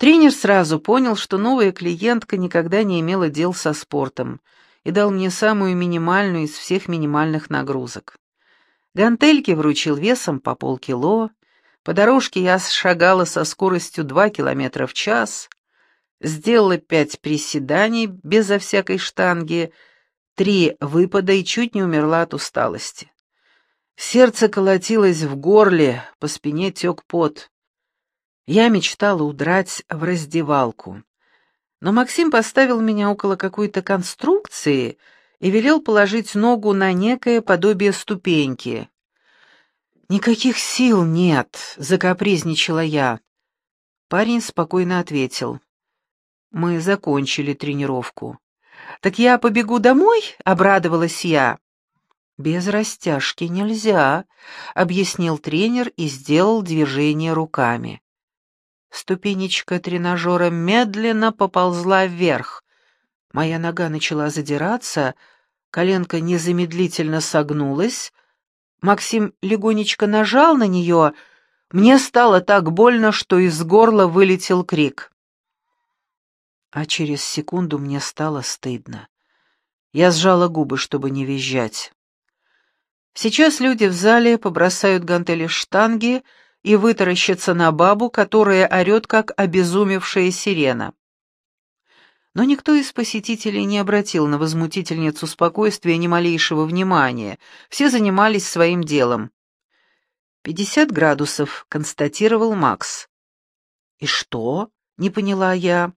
Тренер сразу понял, что новая клиентка никогда не имела дел со спортом, и дал мне самую минимальную из всех минимальных нагрузок. Гантельки вручил весом по полкило, по дорожке я шагала со скоростью 2 километра в час, сделала 5 приседаний безо всякой штанги, 3 выпада и чуть не умерла от усталости. Сердце колотилось в горле, по спине тек пот. Я мечтала удрать в раздевалку. Но Максим поставил меня около какой-то конструкции и велел положить ногу на некое подобие ступеньки. «Никаких сил нет», — закапризничала я. Парень спокойно ответил. «Мы закончили тренировку». «Так я побегу домой?» — обрадовалась я. «Без растяжки нельзя», — объяснил тренер и сделал движение руками. Ступенечка тренажера медленно поползла вверх. Моя нога начала задираться, коленка незамедлительно согнулась. Максим легонечко нажал на нее. Мне стало так больно, что из горла вылетел крик. А через секунду мне стало стыдно. Я сжала губы, чтобы не визжать. Сейчас люди в зале побросают гантели штанги и вытаращатся на бабу, которая орет, как обезумевшая сирена. Но никто из посетителей не обратил на возмутительницу спокойствия ни малейшего внимания. Все занимались своим делом. 50 градусов, констатировал Макс. «И что?» — не поняла я.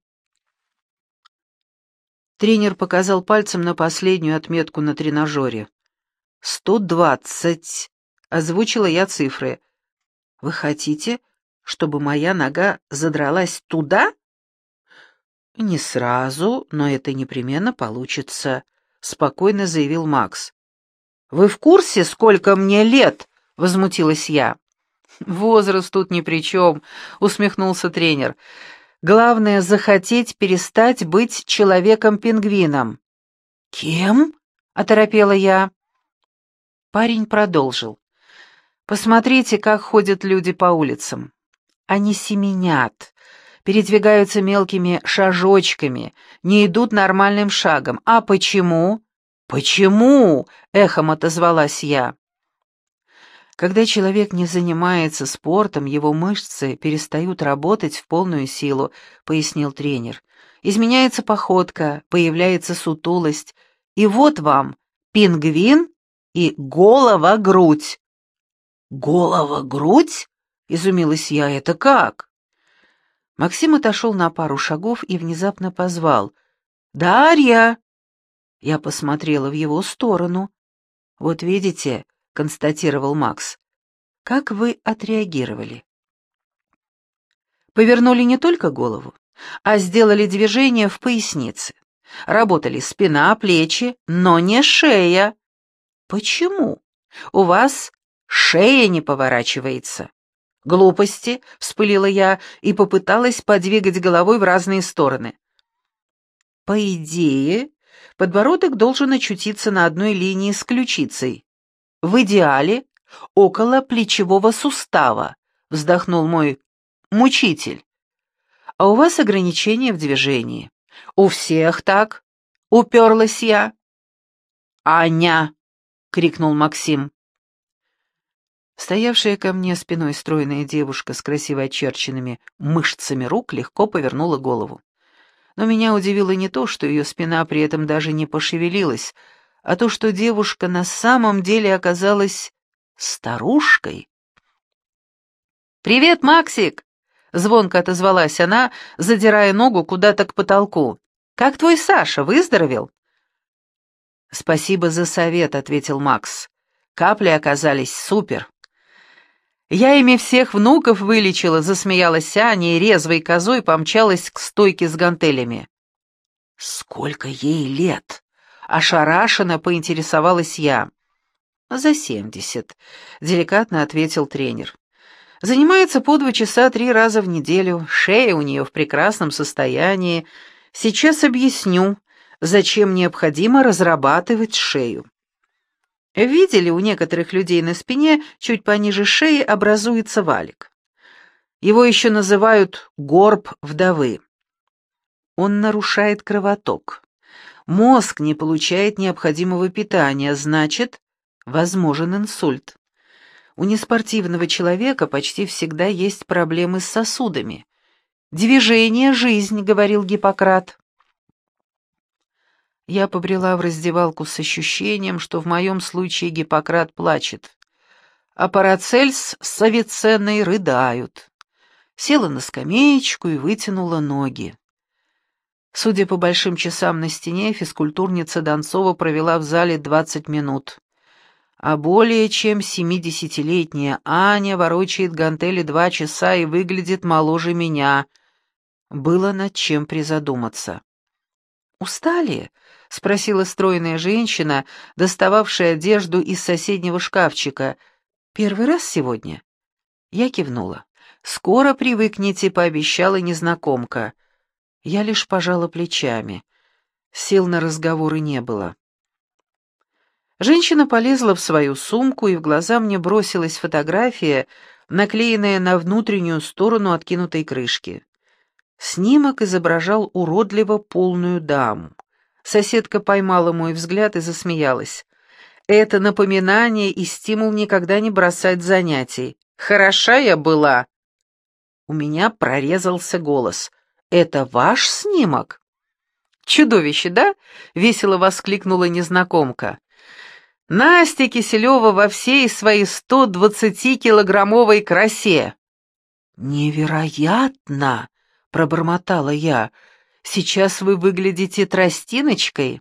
Тренер показал пальцем на последнюю отметку на тренажере. 120, озвучила я цифры. «Вы хотите, чтобы моя нога задралась туда?» «Не сразу, но это непременно получится», — спокойно заявил Макс. «Вы в курсе, сколько мне лет?» — возмутилась я. «Возраст тут ни при чем», — усмехнулся тренер. «Главное — захотеть перестать быть человеком-пингвином». «Кем?» — оторопела я. Парень продолжил. «Посмотрите, как ходят люди по улицам. Они семенят, передвигаются мелкими шажочками, не идут нормальным шагом. А почему?» «Почему?» — эхом отозвалась я. Когда человек не занимается спортом, его мышцы перестают работать в полную силу, пояснил тренер. Изменяется походка, появляется сутулость. И вот вам пингвин и голова-грудь. «Голова-грудь?» — изумилась я. «Это как?» Максим отошел на пару шагов и внезапно позвал. «Дарья!» Я посмотрела в его сторону. «Вот видите», — констатировал Макс, — «как вы отреагировали?» Повернули не только голову, а сделали движение в пояснице. Работали спина, плечи, но не шея. «Почему? У вас шея не поворачивается». «Глупости», — вспылила я и попыталась подвигать головой в разные стороны. «По идее, подбородок должен очутиться на одной линии с ключицей. В идеале около плечевого сустава», — вздохнул мой мучитель. «А у вас ограничения в движении». «У всех так», — уперлась я. «Аня!» — крикнул Максим. Стоявшая ко мне спиной стройная девушка с красиво очерченными мышцами рук легко повернула голову. Но меня удивило не то, что ее спина при этом даже не пошевелилась, а то, что девушка на самом деле оказалась старушкой. «Привет, Максик!» — звонко отозвалась она, задирая ногу куда-то к потолку. «Как твой Саша, выздоровел?» «Спасибо за совет», — ответил Макс. «Капли оказались супер». «Я ими всех внуков вылечила», — засмеялась Аня и резвой козой помчалась к стойке с гантелями. «Сколько ей лет?» — ошарашенно поинтересовалась я. «За 70», — деликатно ответил тренер. «Занимается по 2 часа 3 раза в неделю, шея у нее в прекрасном состоянии. Сейчас объясню, зачем необходимо разрабатывать шею. Видели, у некоторых людей на спине чуть пониже шеи образуется валик. Его еще называют горб вдовы. Он нарушает кровоток. Мозг не получает необходимого питания, значит, возможен инсульт. У неспортивного человека почти всегда есть проблемы с сосудами. «Движение — жизнь», — говорил Гиппократ. Я побрела в раздевалку с ощущением, что в моем случае Гиппократ плачет, а Парацельс с Авиценной рыдают. Села на скамеечку и вытянула ноги. Судя по большим часам на стене, физкультурница Донцова провела в зале 20 минут. А более чем 70-летняя Аня ворочает гантели 2 часа и выглядит моложе меня. Было над чем призадуматься. «Устали?» — спросила стройная женщина, достававшая одежду из соседнего шкафчика. «Первый раз сегодня?» Я кивнула. «Скоро привыкнете», — пообещала незнакомка. Я лишь пожала плечами. Сил на разговоры не было. Женщина полезла в свою сумку, и в глаза мне бросилась фотография, наклеенная на внутреннюю сторону откинутой крышки. Снимок изображал уродливо полную даму. Соседка поймала мой взгляд и засмеялась. «Это напоминание и стимул никогда не бросать занятий. Хороша я была!» У меня прорезался голос. «Это ваш снимок?» «Чудовище, да?» — весело воскликнула незнакомка. «Настя Киселева во всей своей 120-килограммовой красе». «Невероятно!» — пробормотала я. «Сейчас вы выглядите тростиночкой».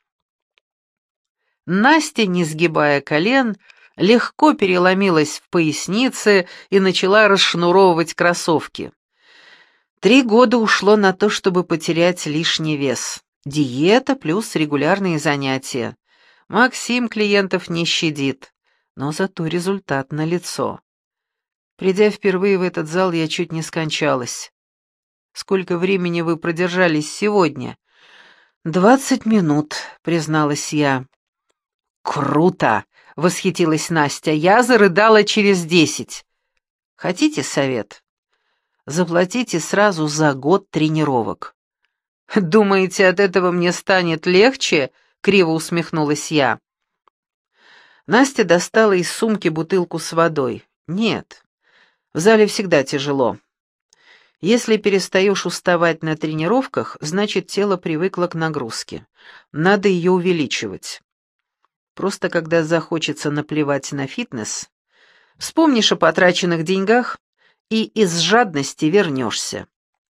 Настя, не сгибая колен, легко переломилась в пояснице и начала расшнуровывать кроссовки. 3 года ушло на то, чтобы потерять лишний вес. Диета плюс регулярные занятия. Максим клиентов не щадит, но зато результат налицо. Придя впервые в этот зал, я чуть не скончалась. «Сколько времени вы продержались сегодня?» 20 минут», — призналась я. «Круто!» — восхитилась Настя. «Я зарыдала через 10. Хотите совет? Заплатите сразу за год тренировок». «Думаете, от этого мне станет легче?» — криво усмехнулась я. Настя достала из сумки бутылку с водой. «Нет, в зале всегда тяжело. Если перестаешь уставать на тренировках, значит, тело привыкло к нагрузке. Надо ее увеличивать. Просто когда захочется наплевать на фитнес, вспомнишь о потраченных деньгах и из жадности вернешься».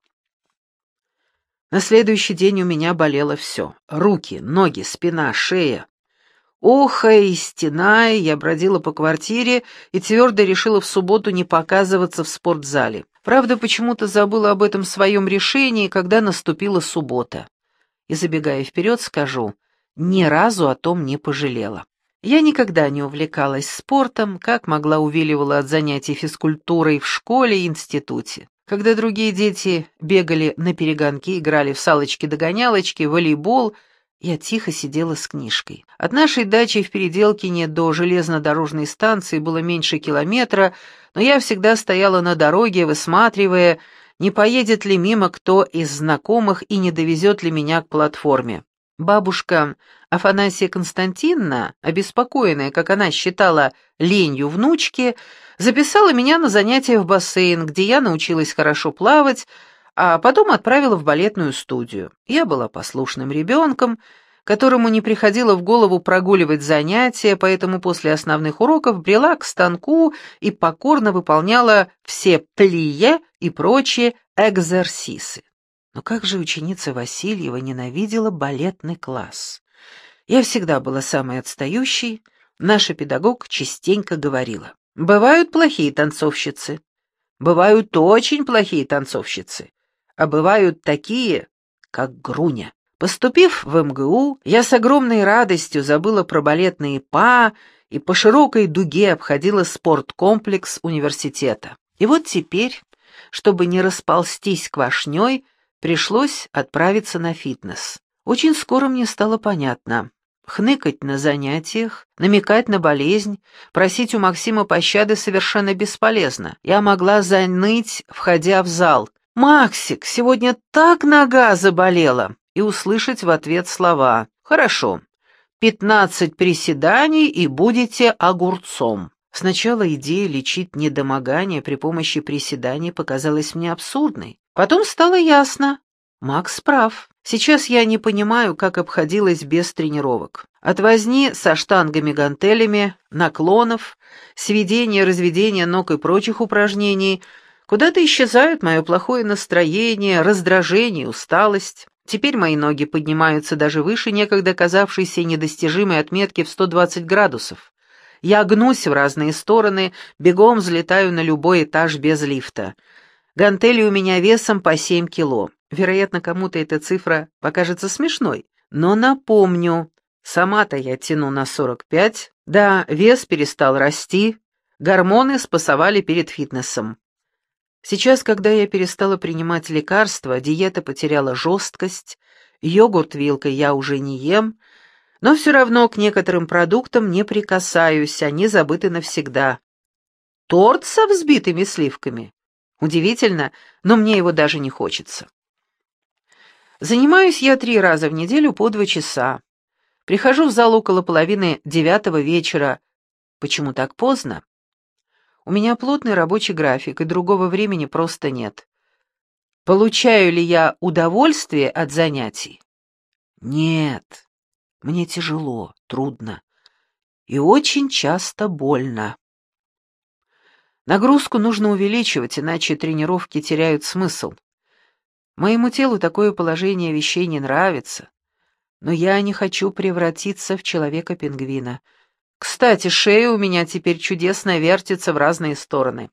На следующий день у меня болело все. Руки, ноги, спина, шея. Охая и стеная, я бродила по квартире и твердо решила в субботу не показываться в спортзале. Правда, почему-то забыла об этом своем решении, когда наступила суббота. И, забегая вперед, скажу, ни разу о том не пожалела. Я никогда не увлекалась спортом, как могла увиливала от занятий физкультурой в школе и институте. Когда другие дети бегали на перегонки, играли в салочки-догонялочки, волейбол, я тихо сидела с книжкой. От нашей дачи в Переделкине до железнодорожной станции было меньше километра, но я всегда стояла на дороге, высматривая, не поедет ли мимо кто из знакомых и не довезет ли меня к платформе. Бабушка Афанасия Константиновна, обеспокоенная, как она считала, ленью внучки, записала меня на занятия в бассейн, где я научилась хорошо плавать, а потом отправила в балетную студию. Я была послушным ребенком, которому не приходило в голову прогуливать занятия, поэтому после основных уроков брела к станку и покорно выполняла все плие и прочие экзерсисы. Но как же ученица Васильева ненавидела балетный класс. Я всегда была самой отстающей, наша педагог частенько говорила: «Бывают плохие танцовщицы, бывают очень плохие танцовщицы, а бывают такие, как Груня». Поступив в МГУ, я с огромной радостью забыла про балетные па и по широкой дуге обходила спорткомплекс университета. И вот теперь, чтобы не расползтись квашней, пришлось отправиться на фитнес. Очень скоро мне стало понятно. Хныкать на занятиях, намекать на болезнь, просить у Максима пощады совершенно бесполезно. Я могла заныть, входя в зал. «Максик, сегодня так нога заболела!» и услышать в ответ слова: «Хорошо, 15 приседаний и будете огурцом». Сначала идея лечить недомогание при помощи приседаний показалась мне абсурдной. Потом стало ясно. Макс прав. Сейчас я не понимаю, как обходилась без тренировок. От возни со штангами-гантелями, наклонов, сведения, разведения ног и прочих упражнений куда-то исчезают мое плохое настроение, раздражение, усталость. Теперь мои ноги поднимаются даже выше некогда казавшейся недостижимой отметки в 120 градусов. Я гнусь в разные стороны, бегом взлетаю на любой этаж без лифта. Гантели у меня весом по 7 кило. Вероятно, кому-то эта цифра покажется смешной. Но напомню, сама-то я тяну на 45. Да, вес перестал расти. Гормоны спасовали перед фитнесом. Сейчас, когда я перестала принимать лекарства, диета потеряла жесткость, йогурт вилкой я уже не ем, но все равно к некоторым продуктам не прикасаюсь, они забыты навсегда. Торт со взбитыми сливками? Удивительно, но мне его даже не хочется. Занимаюсь я 3 раза в неделю по 2 часа. Прихожу в зал около 8:30 вечера. Почему так поздно? У меня плотный рабочий график, и другого времени просто нет. Получаю ли я удовольствие от занятий? Нет. Мне тяжело, трудно и очень часто больно. Нагрузку нужно увеличивать, иначе тренировки теряют смысл. Моему телу такое положение вещей не нравится, но я не хочу превратиться в человека-пингвина. Кстати, шея у меня теперь чудесно вертится в разные стороны.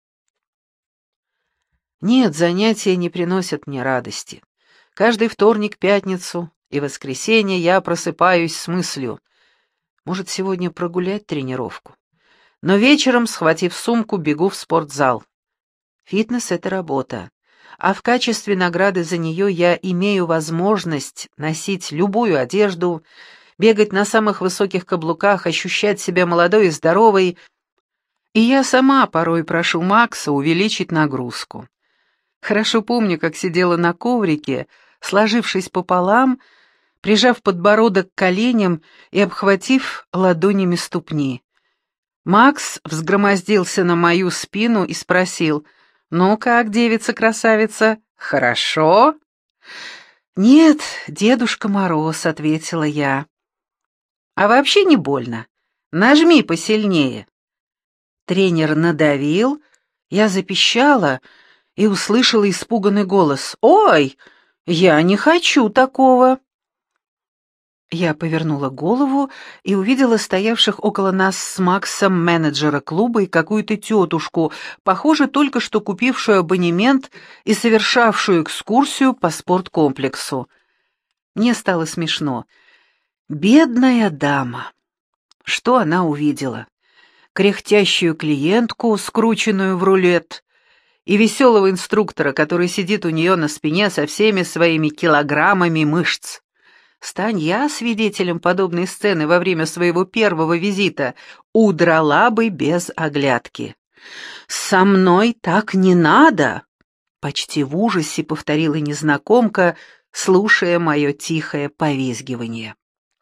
Нет, занятия не приносят мне радости. Каждый вторник, пятницу и воскресенье я просыпаюсь с мыслью: может, сегодня прогулять тренировку? Но вечером, схватив сумку, бегу в спортзал. Фитнес — это работа, а в качестве награды за нее я имею возможность носить любую одежду, бегать на самых высоких каблуках, ощущать себя молодой и здоровой, и я сама порой прошу Макса увеличить нагрузку. Хорошо помню, как сидела на коврике, сложившись пополам, прижав подбородок к коленям и обхватив ладонями ступни. Макс взгромоздился на мою спину и спросил: «Ну как, девица-красавица, хорошо?» «Нет, Дедушка Мороз», — ответила я. «А вообще не больно. Нажми посильнее». Тренер надавил, я запищала и услышала испуганный голос: «Ой, я не хочу такого». Я повернула голову и увидела стоявших около нас с Максом менеджера клуба и какую-то тетушку, похоже, только что купившую абонемент и совершавшую экскурсию по спорткомплексу. Мне стало смешно. Бедная дама. Что она увидела? Кряхтящую клиентку, скрученную в рулет, и веселого инструктора, который сидит у нее на спине со всеми своими килограммами мышц. Стань я свидетелем подобной сцены во время своего первого визита, удрала бы без оглядки. «Со мной так не надо!» — почти в ужасе повторила незнакомка, слушая мое тихое повизгивание.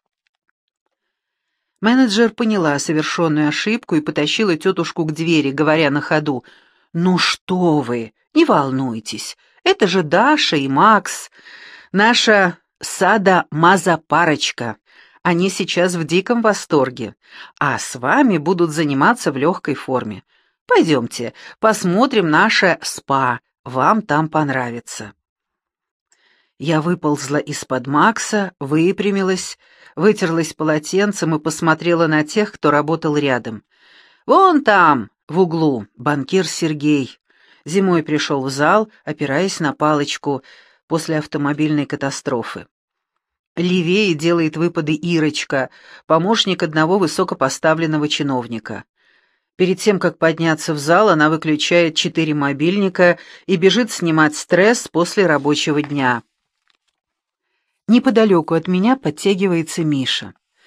Менеджер поняла совершенную ошибку и потащила тетушку к двери, говоря на ходу: «Ну что вы, не волнуйтесь, это же Даша и Макс, наша садо-мазо-парочка. Они сейчас в диком восторге, а с вами будут заниматься в легкой форме. Пойдемте, посмотрим наше спа, вам там понравится». Я выползла из-под Макса, выпрямилась, вытерлась полотенцем и посмотрела на тех, кто работал рядом. Вон там, в углу, банкир Сергей. Зимой пришел в зал, опираясь на палочку после автомобильной катастрофы. Левее делает выпады Ирочка, помощник одного высокопоставленного чиновника. Перед тем, как подняться в зал, она выключает 4 мобильника и бежит снимать стресс после рабочего дня. Неподалеку от меня подтягивается Миша.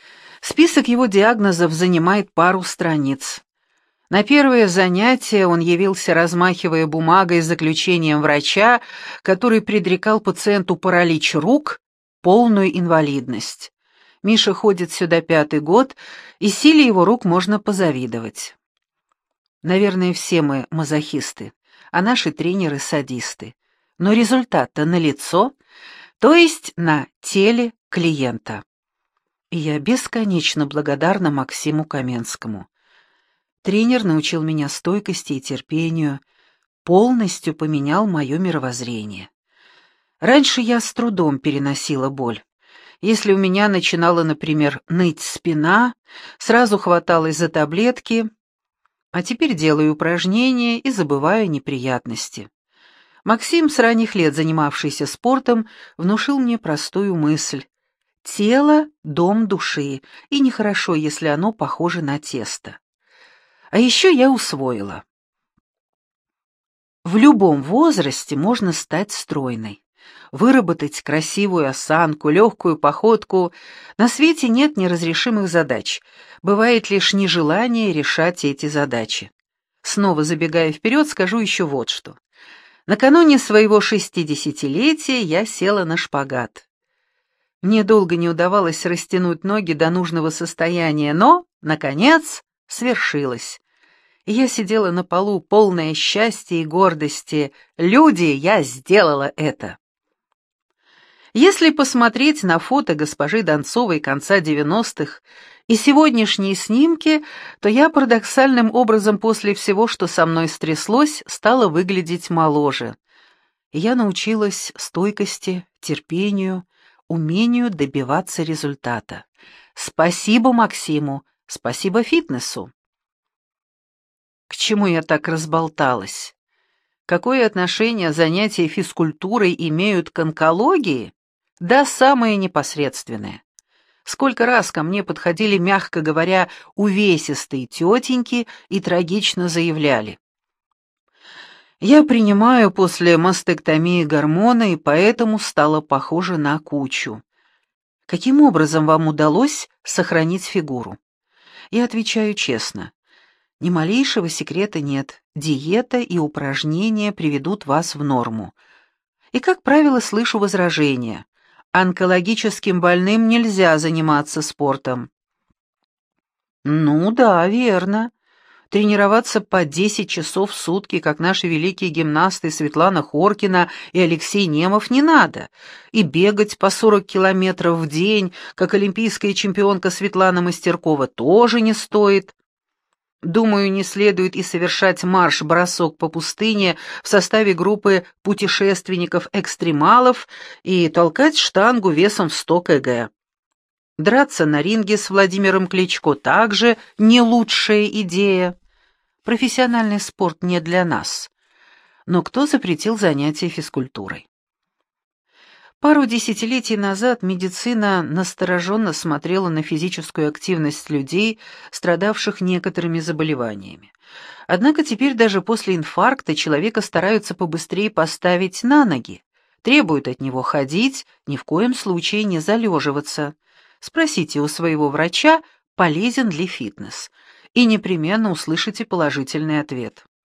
Список его диагнозов занимает пару страниц. На первое занятие он явился, размахивая бумагой с заключением врача, который предрекал пациенту паралич рук, полную инвалидность. Миша ходит сюда 5-й год, и силе его рук можно позавидовать. Наверное, все мы мазохисты, а наши тренеры садисты. Но результат-то налицо, то есть на теле клиента. И я бесконечно благодарна Максиму Каменскому. Тренер научил меня стойкости и терпению, полностью поменял мое мировоззрение. Раньше я с трудом переносила боль. Если у меня начинала, например, ныть спина, сразу хваталась за таблетки, а теперь делаю упражнения и забываю неприятности. Максим, с ранних лет занимавшийся спортом, внушил мне простую мысль. Тело — дом души, и нехорошо, если оно похоже на тесто. А еще я усвоила. В любом возрасте можно стать стройной, выработать красивую осанку, легкую походку. На свете нет неразрешимых задач, бывает лишь нежелание решать эти задачи. Снова забегая вперед, скажу еще вот что. Накануне своего 60-летия я села на шпагат. Мне долго не удавалось растянуть ноги до нужного состояния, но, наконец, свершилось. И я сидела на полу, полная счастья и гордости. Люди, я сделала это. Если посмотреть на фото госпожи Донцовой конца 90-х и сегодняшние снимки, то я парадоксальным образом после всего, что со мной стряслось, стала выглядеть моложе. И я научилась стойкости, терпению, умению добиваться результата. Спасибо Максиму, спасибо фитнесу. К чему я так разболталась? Какое отношение занятия физкультурой имеют к онкологии? Да самое непосредственное. Сколько раз ко мне подходили, мягко говоря, увесистые тетеньки и трагично заявляли: «Я принимаю после мастектомии гормоны, и поэтому стала похожа на кучу. Каким образом вам удалось сохранить фигуру?» Я отвечаю честно. Ни малейшего секрета нет. Диета и упражнения приведут вас в норму. И, как правило, слышу возражения. Онкологическим больным нельзя заниматься спортом. Ну да, верно. Тренироваться по 10 часов в сутки, как наши великие гимнасты Светлана Хоркина и Алексей Немов, не надо. И бегать по 40 километров в день, как олимпийская чемпионка Светлана Мастеркова, тоже не стоит. Думаю, не следует и совершать марш-бросок по пустыне в составе группы путешественников-экстремалов и толкать штангу весом в 100 кг. Драться на ринге с Владимиром Кличко также не лучшая идея. Профессиональный спорт не для нас. Но кто запретил занятия физкультурой? Пару десятилетий назад медицина настороженно смотрела на физическую активность людей, страдавших некоторыми заболеваниями. Однако теперь даже после инфаркта человека стараются побыстрее поставить на ноги, требуют от него ходить, ни в коем случае не залеживаться. Спросите у своего врача, полезен ли фитнес, и непременно услышите положительный ответ.